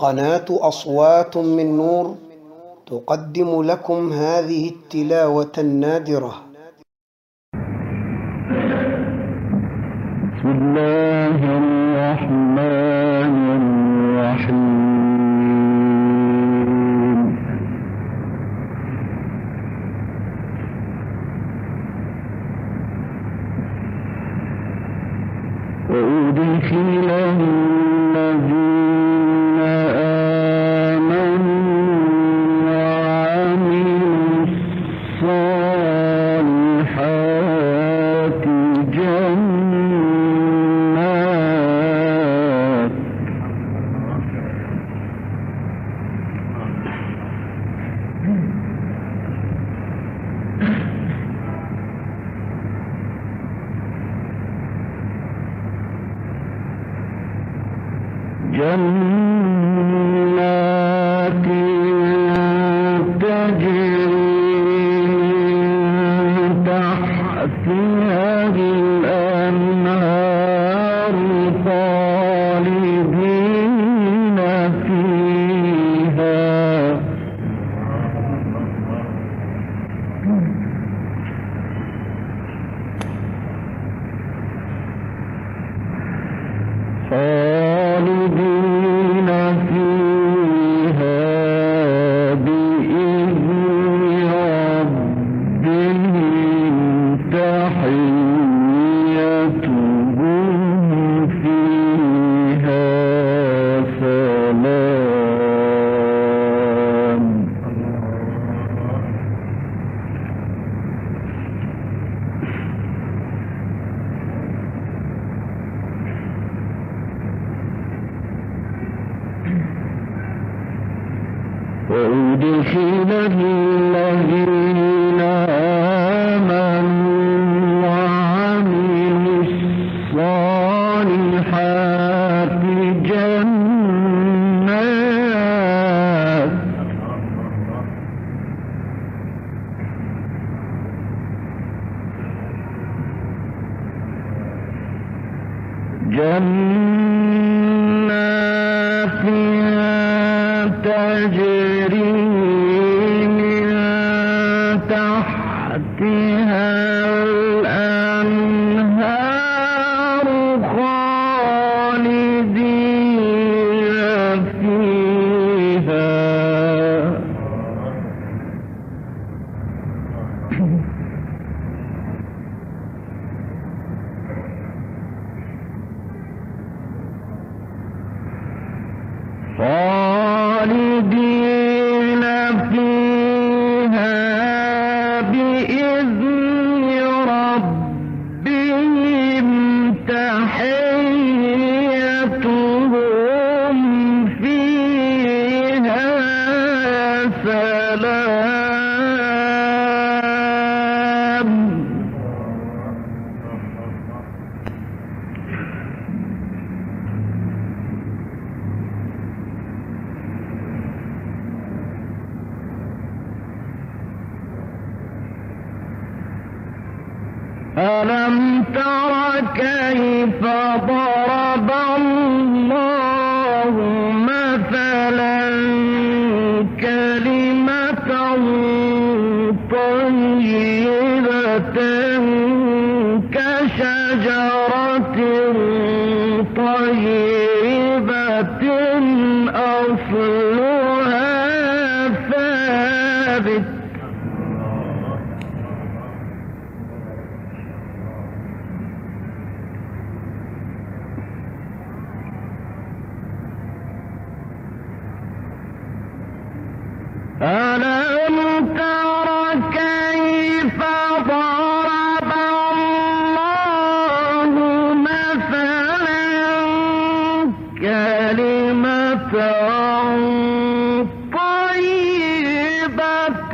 قناة أصوات من نور تقدم لكم هذه التلاوة النادرة. بسم الله الرحمن الرحيم. وأدخل الذين آمنوا وعملوا الصالحات جنات تجري تحتها الأنهار خالدين فيها بإذن ربهم تحيتهم فيها سلام. وأدخل الذين آمنوا وعملوا الصالحات جنات تجري من تحتها الأنهار خالدين فيها خالدين فيها بإذن ربهم تحيتهم فيها سلام. ألم تر كيف ضرب الله مثلا كلمة طيبة كشجرة طيبة أصلها ثابت ألم تر كيف ضرب الله مثلا كلمة طيبة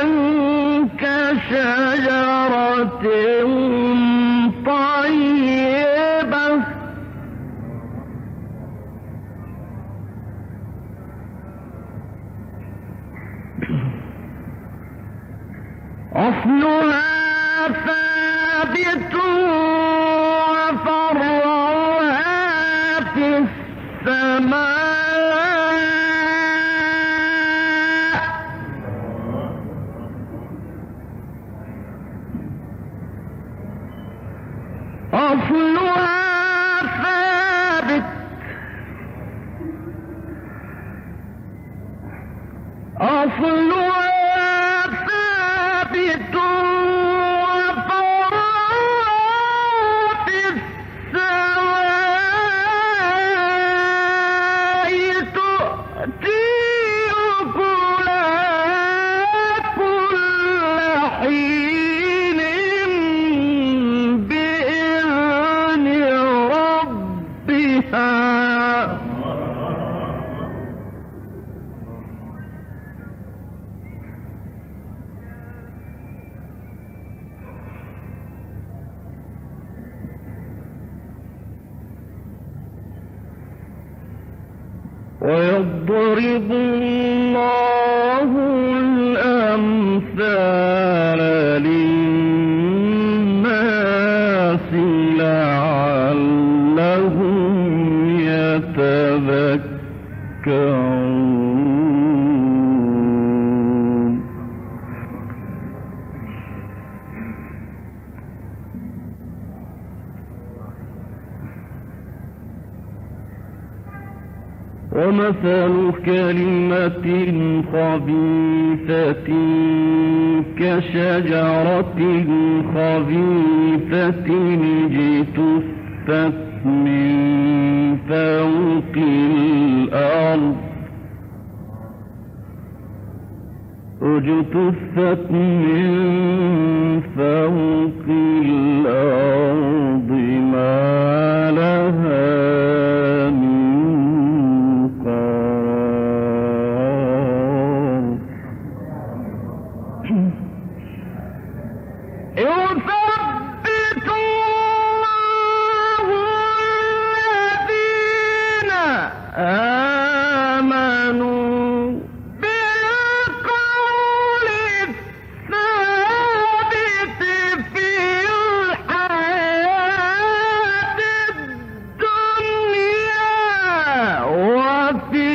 كشجرة طيبة أصلها ثابت وفرعها في السماء ويضرب الله الأمثال للناس لعلهم يتذكرون. ومثل كلمة خبيثة كشجرة خبيثة اجتثت من فوق الأرض ما لها يثبت الله الذين آمنوا بالقول الثابت في الحياة الدنيا وفي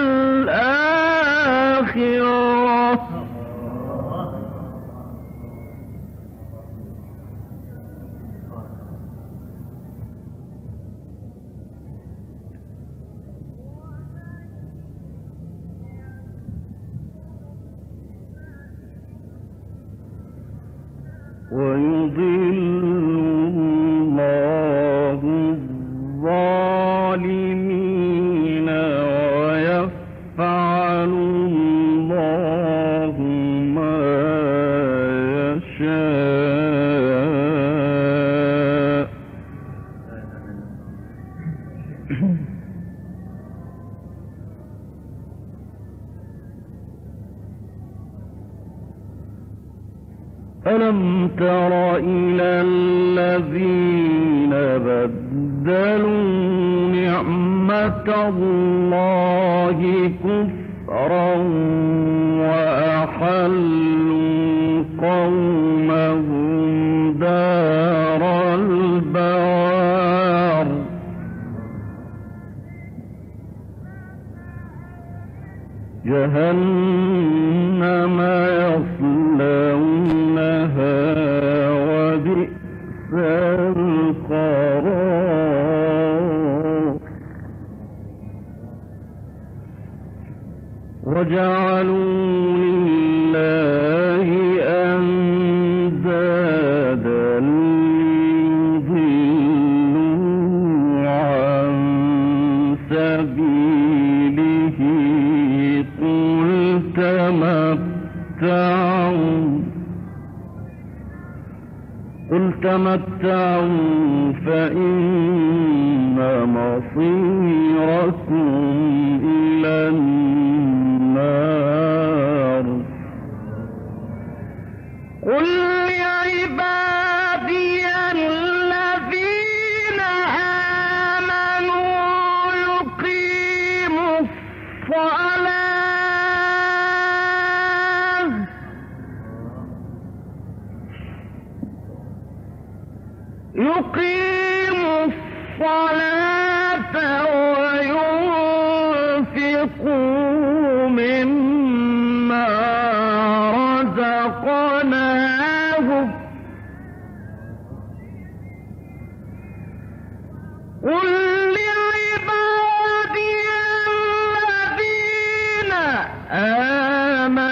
الآخرة. ويضل الله الظالمين ويفعل الله ما يشاء. ألم تر إلى الذين بدلوا نعمة الله كفرا وأحلوا قومهم دار البوار جهنم يصلونها وبئس القرار. وجعلوا لله أندادا ليضلوا عن سبيله. قل تمتعوا فإن مصيركم إلى النار. قل لعبادي الذين آمنوا يقيموا الصلاة وينفقوا مما رزقناهم. قل لعبادي الذين آمنوا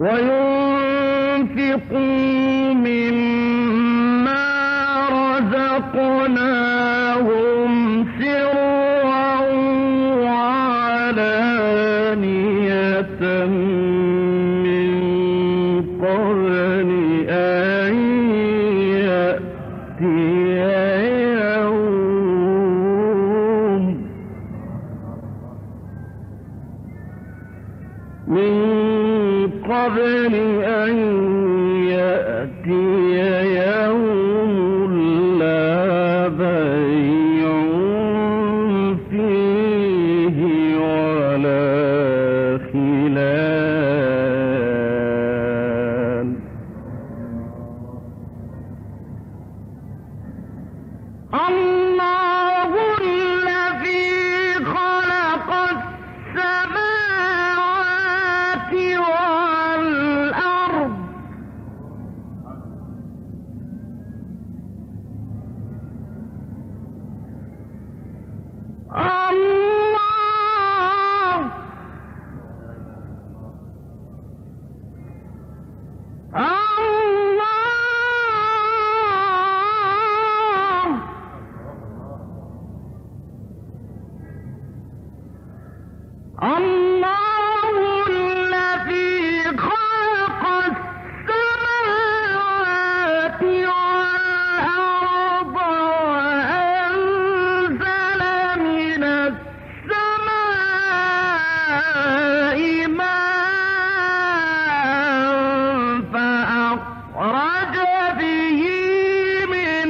وينفقوا مما رزقناهم سرا وعلانية من قبل أن يأتي يوم لا بيع فيه ولا خلال. الله الذي خلق السماوات والأرض الله الذي خلق السماوات والأرض وأنزل من السماء ماء فأخرج به من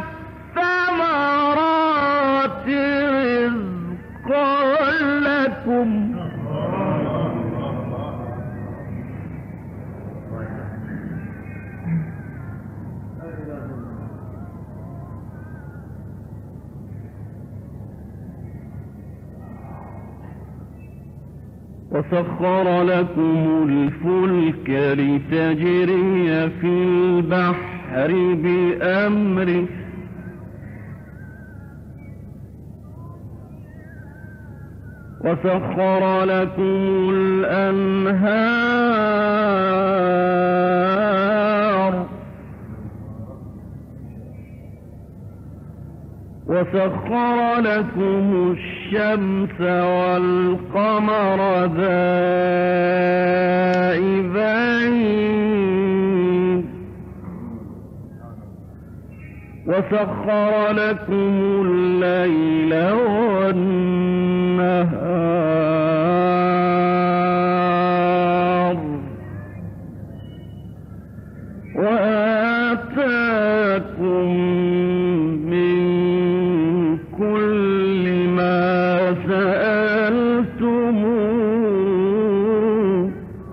الثمرات رزقا لكم وسخر لكم الفلك لتجري في البحر بأمره وسخر لكم الأنهار وسخر لكم الشمس والقمر دائبين وسخر لكم الليل والنهار وآتاكم من كل ما سألتموه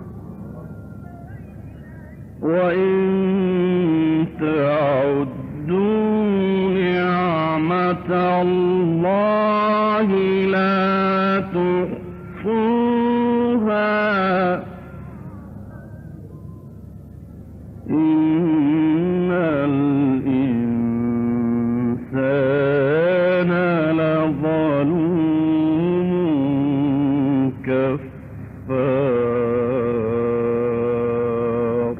وإن تعدوا نعمة الله لا تحصوها إن الإنسان لظلوم كفار.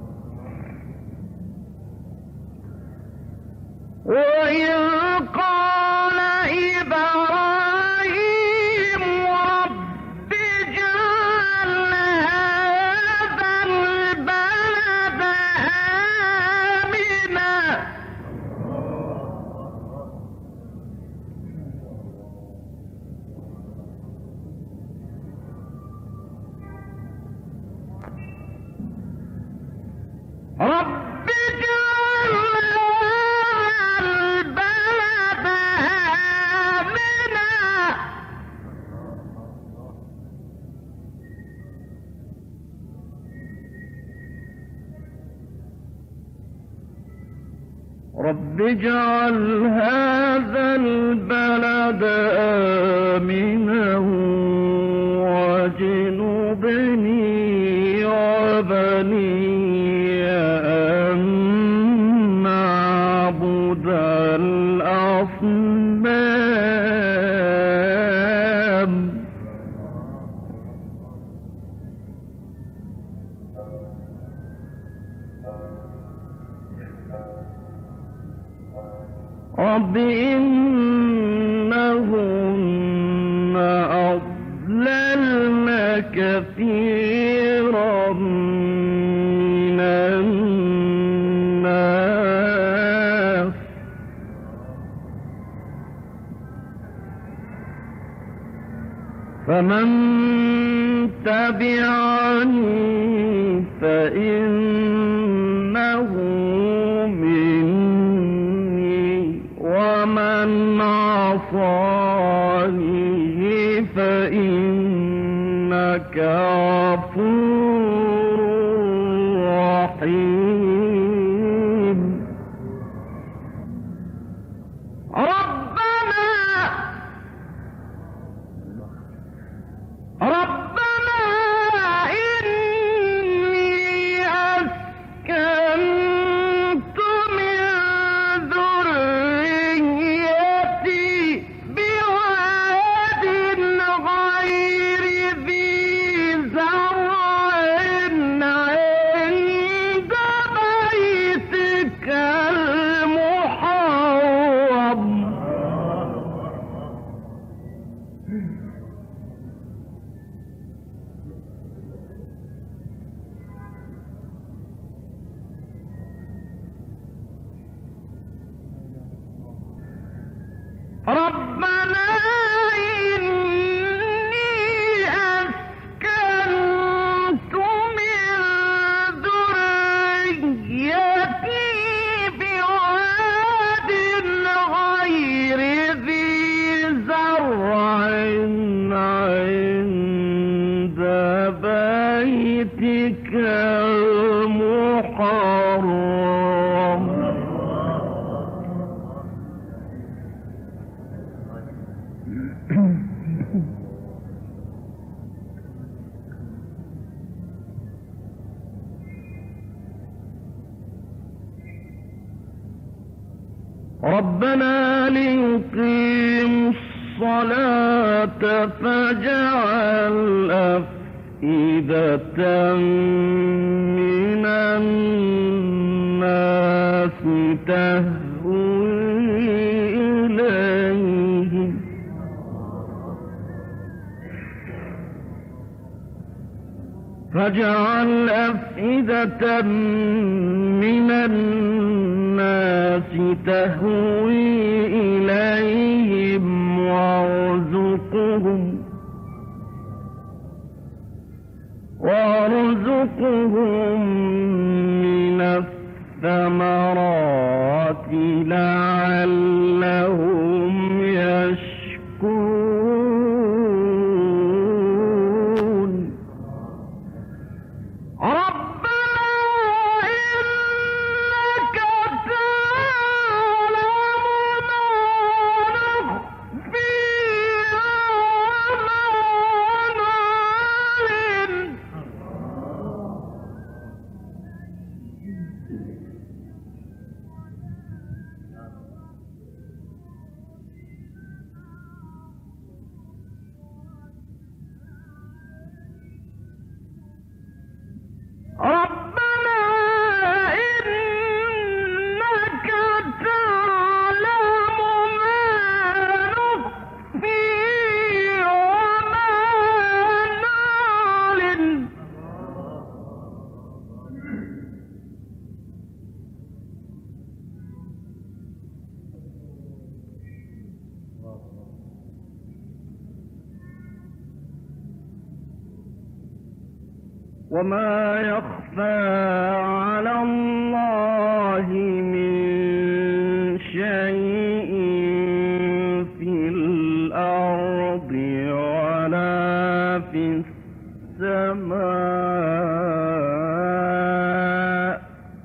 وإذ قال إبراهيم رب اجعل هذا البلد آمنا رب اجعل هذا البلد آمنا رب اجعل هذا البلد آمنا واجنبني وبني أن نعبد الأصنام رب إنهن أضللن كثيرا من الناس فمن تبعني فإنه مني ومن عصاني فإنك غفور رحيم ربنا إني أسكنت من ذريتي بواد غير ذي زرع عند بيتك المحرم ربنا إني أسكنت من ذريتي بواد غير ذي زرع عند بيتك المحرم ربنا ليقيموا الصلاة فاجعل أفئدة من الناس تهوي إليهم فاجعل أفئدة من الناس تهوي إليهم وارزقهم من الثمرات لعلهم يشكرون ربنا إنك تعلم ما نخفي وما نعلن ربنا إنك تعلم ما نخفي وما نعلن وما يخفى على الله من شيء في الأرض ولا في السماء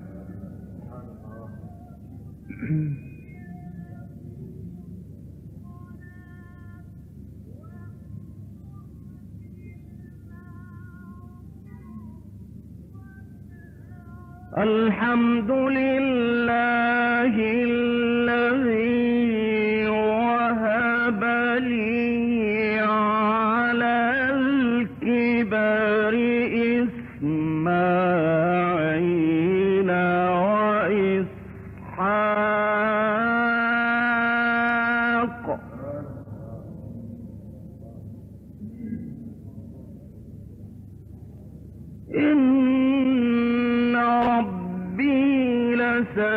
الحمد لله الذي وهب لي على الكبر إسماعيل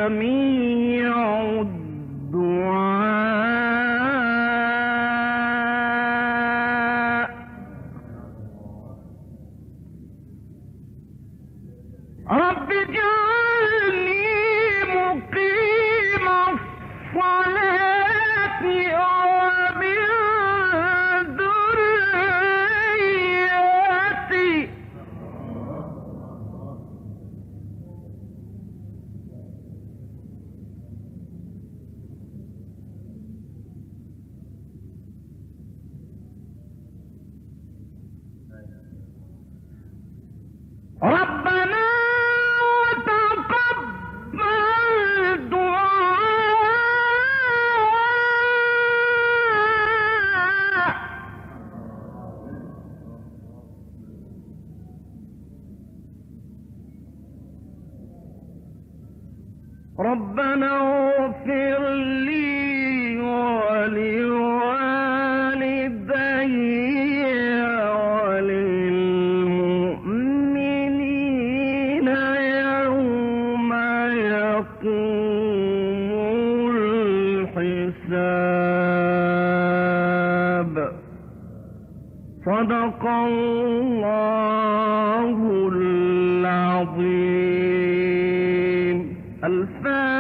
سميع الدعاء رب اجعلني مقيم الصلاة ومن ذريتي ربنا وتقبل دعاء ربنا اغفر لي ولوالدي وللمؤمنين يوم يقوم الحساب صدق الله العظيم. الفاتحة.